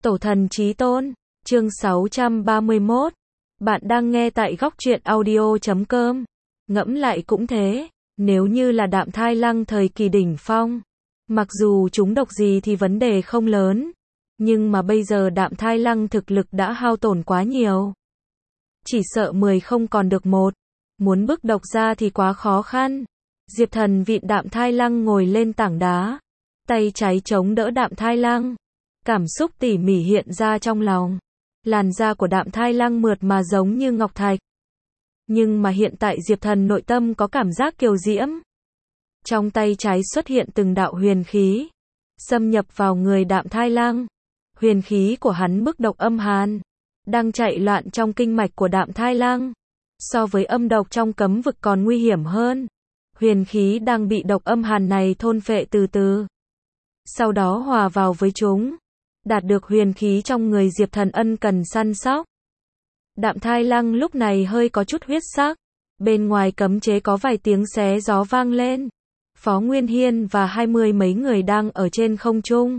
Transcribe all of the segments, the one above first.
Tổ thần chí tôn, chương 631. Bạn đang nghe tại góc truyện audio.com. Ngẫm lại cũng thế, nếu như là Đạm Thai Lăng thời kỳ đỉnh phong, mặc dù chúng độc gì thì vấn đề không lớn, nhưng mà bây giờ Đạm Thai Lăng thực lực đã hao tổn quá nhiều. Chỉ sợ 10 không còn được một, muốn bức độc ra thì quá khó khăn. Diệp Thần vịn Đạm Thai Lăng ngồi lên tảng đá, tay trái chống đỡ Đạm Thai Lăng. Cảm xúc tỉ mỉ hiện ra trong lòng. Làn da của Đạm Thai Lăng mượt mà giống như ngọc thạch. Nhưng mà hiện tại Diệp Thần nội tâm có cảm giác kiều diễm. Trong tay trái xuất hiện từng đạo huyền khí, xâm nhập vào người Đạm Thai Lăng. Huyền khí của hắn bức độc âm hàn, đang chạy loạn trong kinh mạch của Đạm Thai Lăng. So với âm độc trong cấm vực còn nguy hiểm hơn. Huyền khí đang bị độc âm hàn này thôn phệ từ từ, sau đó hòa vào với chúng. Đạt được huyền khí trong người Diệp Thần ân cần săn sóc. Đạm Thai Lăng lúc này hơi có chút huyết sắc. Bên ngoài cấm chế có vài tiếng xé gió vang lên. Phó Nguyên Hiên và 20 mấy người đang ở trên không trung.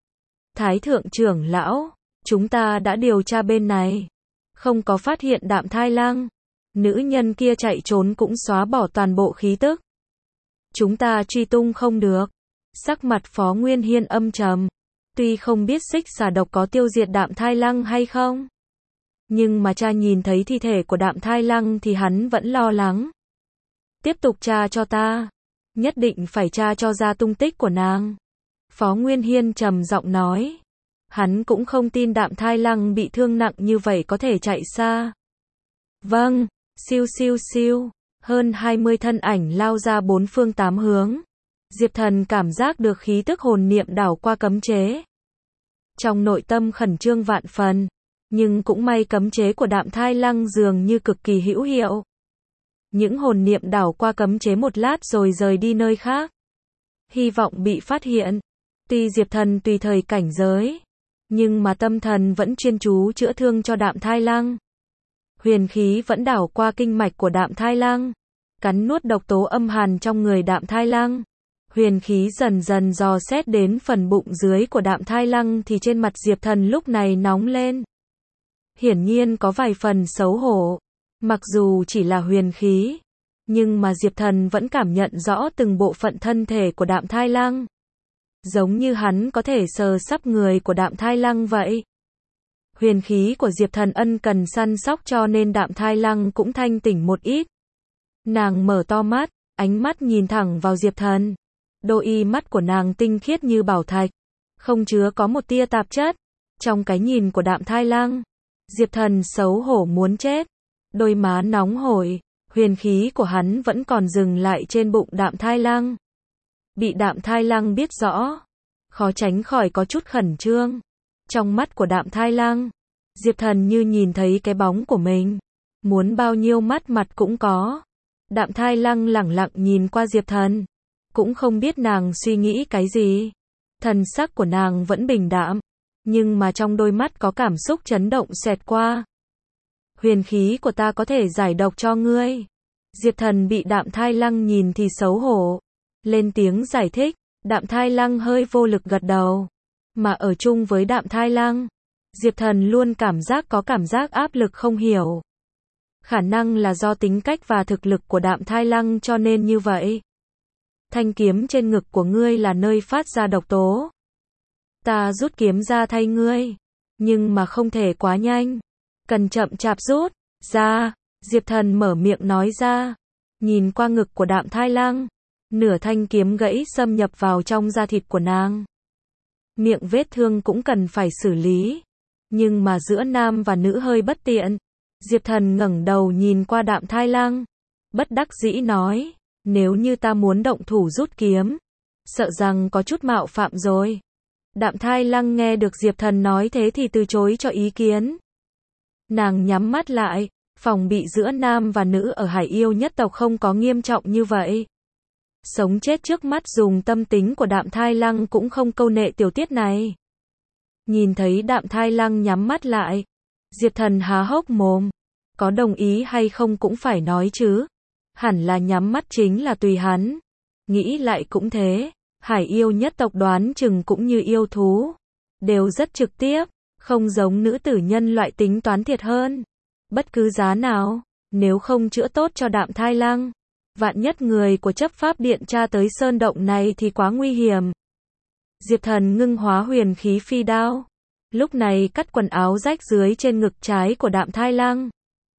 Thái thượng trưởng lão, chúng ta đã điều tra bên này, không có phát hiện Đạm Thai Lăng. Nữ nhân kia chạy trốn cũng xóa bỏ toàn bộ khí tức. Chúng ta truy tung không được. Sắc mặt Phó Nguyên Hiên âm trầm. Tuy không biết xích xà độc có tiêu diệt Đạm Thai Lăng hay không, nhưng mà cha nhìn thấy thi thể của Đạm Thai Lăng thì hắn vẫn lo lắng. Tiếp tục tra cho ta. Nhất định phải tra cho ra tung tích của nàng. Phó Nguyên Hiên trầm giọng nói. Hắn cũng không tin Đạm Thai Lăng bị thương nặng như vậy có thể chạy xa. Vâng, siêu siêu siêu. Hơn 20 thân ảnh lao ra bốn phương tám hướng. Diệp Thần cảm giác được khí tức hồn niệm đảo qua cấm chế. Trong nội tâm khẩn trương vạn phần, nhưng cũng may cấm chế của Đạm Thai Lăng dường như cực kỳ hữu hiệu. Những hồn niệm đảo qua cấm chế một lát rồi rời đi nơi khác. Hy vọng bị phát hiện. Tuy Diệp Thần tùy thời cảnh giới, nhưng mà tâm thần vẫn chuyên chú chữa thương cho Đạm Thai Lăng. Huyền khí vẫn đảo qua kinh mạch của Đạm Thai Lăng, cắn nuốt độc tố âm hàn trong người Đạm Thai Lăng. Huyền khí dần dần dò xét đến phần bụng dưới của Đạm Thai Lăng thì trên mặt Diệp Thần lúc này nóng lên. Hiển nhiên có vài phần xấu hổ. Mặc dù chỉ là huyền khí, nhưng mà Diệp Thần vẫn cảm nhận rõ từng bộ phận thân thể của Đạm Thai Lăng. Giống như hắn có thể sờ sắp người của Đạm Thai Lăng vậy. Huyền khí của Diệp Thần ân cần săn sóc cho nên Đạm Thai Lăng cũng thanh tỉnh một ít. Nàng mở to mắt, ánh mắt nhìn thẳng vào Diệp Thần. Đôi mắt của nàng tinh khiết như bảo thạch, không chứa có một tia tạp chất. Trong cái nhìn của Đạm Thai Lăng, Diệp Thần xấu hổ muốn chết. Đôi má nóng hổi, huyền khí của hắn vẫn còn dừng lại trên bụng Đạm Thai Lăng. Bị Đạm Thai Lăng biết rõ, khó tránh khỏi có chút khẩn trương. Trong mắt của Đạm Thai Lăng, Diệp Thần như nhìn thấy cái bóng của mình. Muốn bao nhiêu mắt mặt cũng có. Đạm Thai Lăng lẳng lặng nhìn qua Diệp Thần, cũng không biết nàng suy nghĩ cái gì. Thần sắc của nàng vẫn bình đạm, nhưng mà trong đôi mắt có cảm xúc chấn động xẹt qua. Huyền khí của ta có thể giải độc cho ngươi. Diệp Thần bị Đạm Thai Lăng nhìn thì xấu hổ, lên tiếng giải thích. Đạm Thai Lăng hơi vô lực gật đầu. Mà ở chung với Đạm Thai Lăng, Diệp Thần luôn có cảm giác áp lực không hiểu. Khả năng là do tính cách và thực lực của Đạm Thai Lăng cho nên như vậy. Thanh kiếm trên ngực của ngươi là nơi phát ra độc tố. Ta rút kiếm ra thay ngươi, nhưng mà không thể quá nhanh. Cần chậm chạp rút ra. Diệp Thần mở miệng nói ra. Nhìn qua ngực của Đạm Thai Lăng, nửa thanh kiếm gãy xâm nhập vào trong da thịt của nàng. Miệng vết thương cũng cần phải xử lý, nhưng mà giữa nam và nữ hơi bất tiện. Diệp Thần ngẩng đầu nhìn qua Đạm Thai Lăng, bất đắc dĩ nói. Nếu như ta muốn động thủ rút kiếm, sợ rằng có chút mạo phạm rồi. Đạm Thai Lăng nghe được Diệp Thần nói thế thì từ chối cho ý kiến. Nàng nhắm mắt lại, phòng bị giữa nam và nữ ở Hải Yêu nhất tộc không có nghiêm trọng như vậy. Sống chết trước mắt dùng tâm tính của Đạm Thai Lăng cũng không câu nệ tiểu tiết này. Nhìn thấy Đạm Thai Lăng nhắm mắt lại, Diệp Thần há hốc mồm. Có đồng ý hay không cũng phải nói chứ. Hẳn là nhắm mắt chính là tùy hắn. Nghĩ lại cũng thế. Hải Yêu nhất tộc đoán chừng cũng như yêu thú, đều rất trực tiếp, Không giống nữ tử nhân loại tính toán thiệt hơn. Bất cứ giá nào, nếu không chữa tốt cho Đạm Thai Lăng, vạn nhất người của chấp pháp điện tra tới sơn động này thì quá nguy hiểm. Diệp Thần ngưng hóa huyền khí phi đao. Lúc này cắt quần áo rách dưới trên ngực trái của Đạm Thai Lăng.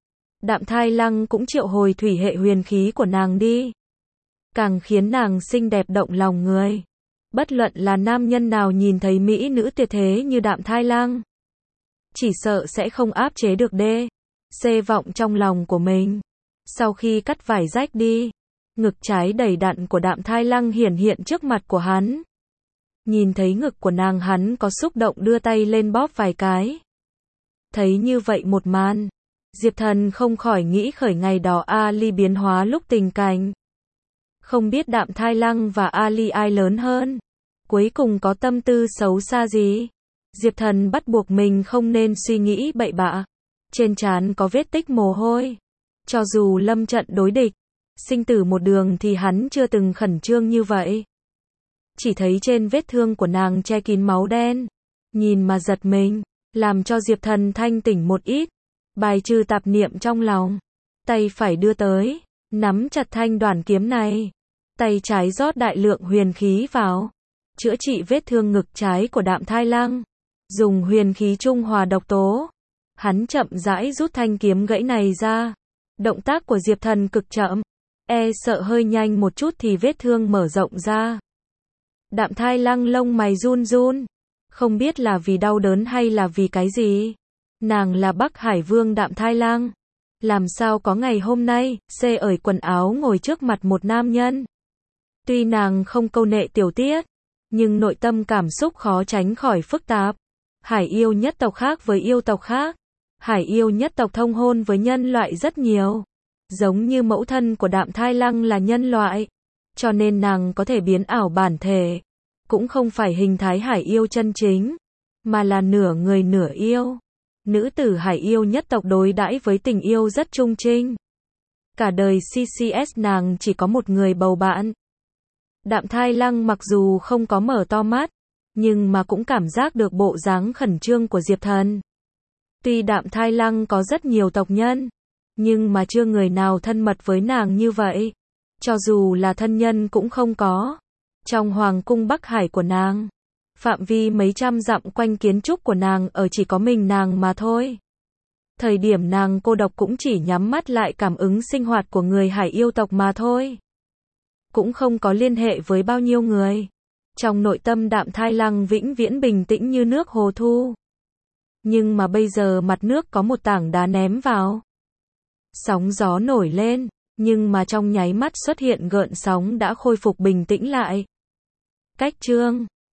Đạm Thai Lăng cũng triệu hồi thủy hệ huyền khí của nàng đi. Càng khiến nàng xinh đẹp động lòng người. Bất luận là nam nhân nào nhìn thấy mỹ nữ tuyệt thế như Đạm Thai Lăng, chỉ sợ sẽ không áp chế được xê vọng trong lòng của mình. Sau khi cắt vải rách đi, ngực trái đầy đặn của Đạm Thai Lăng hiển hiện trước mặt của hắn. Nhìn thấy ngực của nàng, hắn có xúc động đưa tay lên bóp vài cái. Thấy như vậy một màn, Diệp Thần không khỏi nghĩ khởi ngày đó Ali biến hóa lúc tình cảnh. Không biết Đạm Thai Lăng và Ali ai lớn hơn, cuối cùng có tâm tư xấu xa gì. Diệp Thần bắt buộc mình không nên suy nghĩ bậy bạ. Trên trán có vết tích mồ hôi. Cho dù lâm trận đối địch, sinh tử một đường thì hắn chưa từng khẩn trương như vậy. Chỉ thấy trên vết thương của nàng che kín máu đen. Nhìn mà giật mình, làm cho Diệp Thần thanh tỉnh một ít. Bài trừ tạp niệm trong lòng. Tay phải đưa tới, nắm chặt thanh đoản kiếm này. Tay trái rót đại lượng huyền khí vào, chữa trị vết thương ngực trái của Đạm Thai Lăng. Dùng huyền khí trung hòa độc tố. Hắn chậm rãi rút thanh kiếm gãy này ra. Động tác của Diệp Thần cực chậm, sợ hơi nhanh một chút thì vết thương mở rộng ra. Đạm Thai Lăng lông mày run run, không biết là vì đau đớn hay là vì cái gì. Nàng là Bắc Hải Vương Đạm Thai Lăng, làm sao có ngày hôm nay, ởi quần áo ngồi trước mặt một nam nhân. Tuy nàng không câu nệ tiểu tiết, nhưng nội tâm cảm xúc khó tránh khỏi phức tạp. Hải yêu nhất tộc khác với yêu tộc khác. Hải yêu nhất tộc thông hôn với nhân loại rất nhiều. Giống như mẫu thân của Đạm Thai Lăng là nhân loại, cho nên nàng có thể biến ảo bản thể. Cũng không phải hình thái hải yêu chân chính, mà là nửa người nửa yêu. Nữ tử hải yêu nhất tộc đối đãi với tình yêu rất trung trinh. Cả đời CCS nàng chỉ có một người bầu bạn. Đạm Thai Lăng mặc dù không có mở to mắt, nhưng mà cũng cảm giác được bộ dáng khẩn trương của Diệp Thần. Tuy Đạm Thai Lăng có rất nhiều tộc nhân, nhưng mà chưa người nào thân mật với nàng như vậy. Cho dù là thân nhân cũng không có. Trong hoàng cung Bắc Hải của nàng, phạm vi mấy trăm dặm quanh kiến trúc của nàng ở chỉ có mình nàng mà thôi. Thời điểm nàng cô độc cũng chỉ nhắm mắt lại cảm ứng sinh hoạt của người hải yêu tộc mà thôi. Cũng không có liên hệ với bao nhiêu người. Trong nội tâm Đạm Thai Lăng vĩnh viễn bình tĩnh như nước hồ thu. Nhưng mà bây giờ mặt nước có một tảng đá ném vào. Sóng gió nổi lên, nhưng mà trong nháy mắt xuất hiện gợn sóng đã khôi phục bình tĩnh lại. Cách chương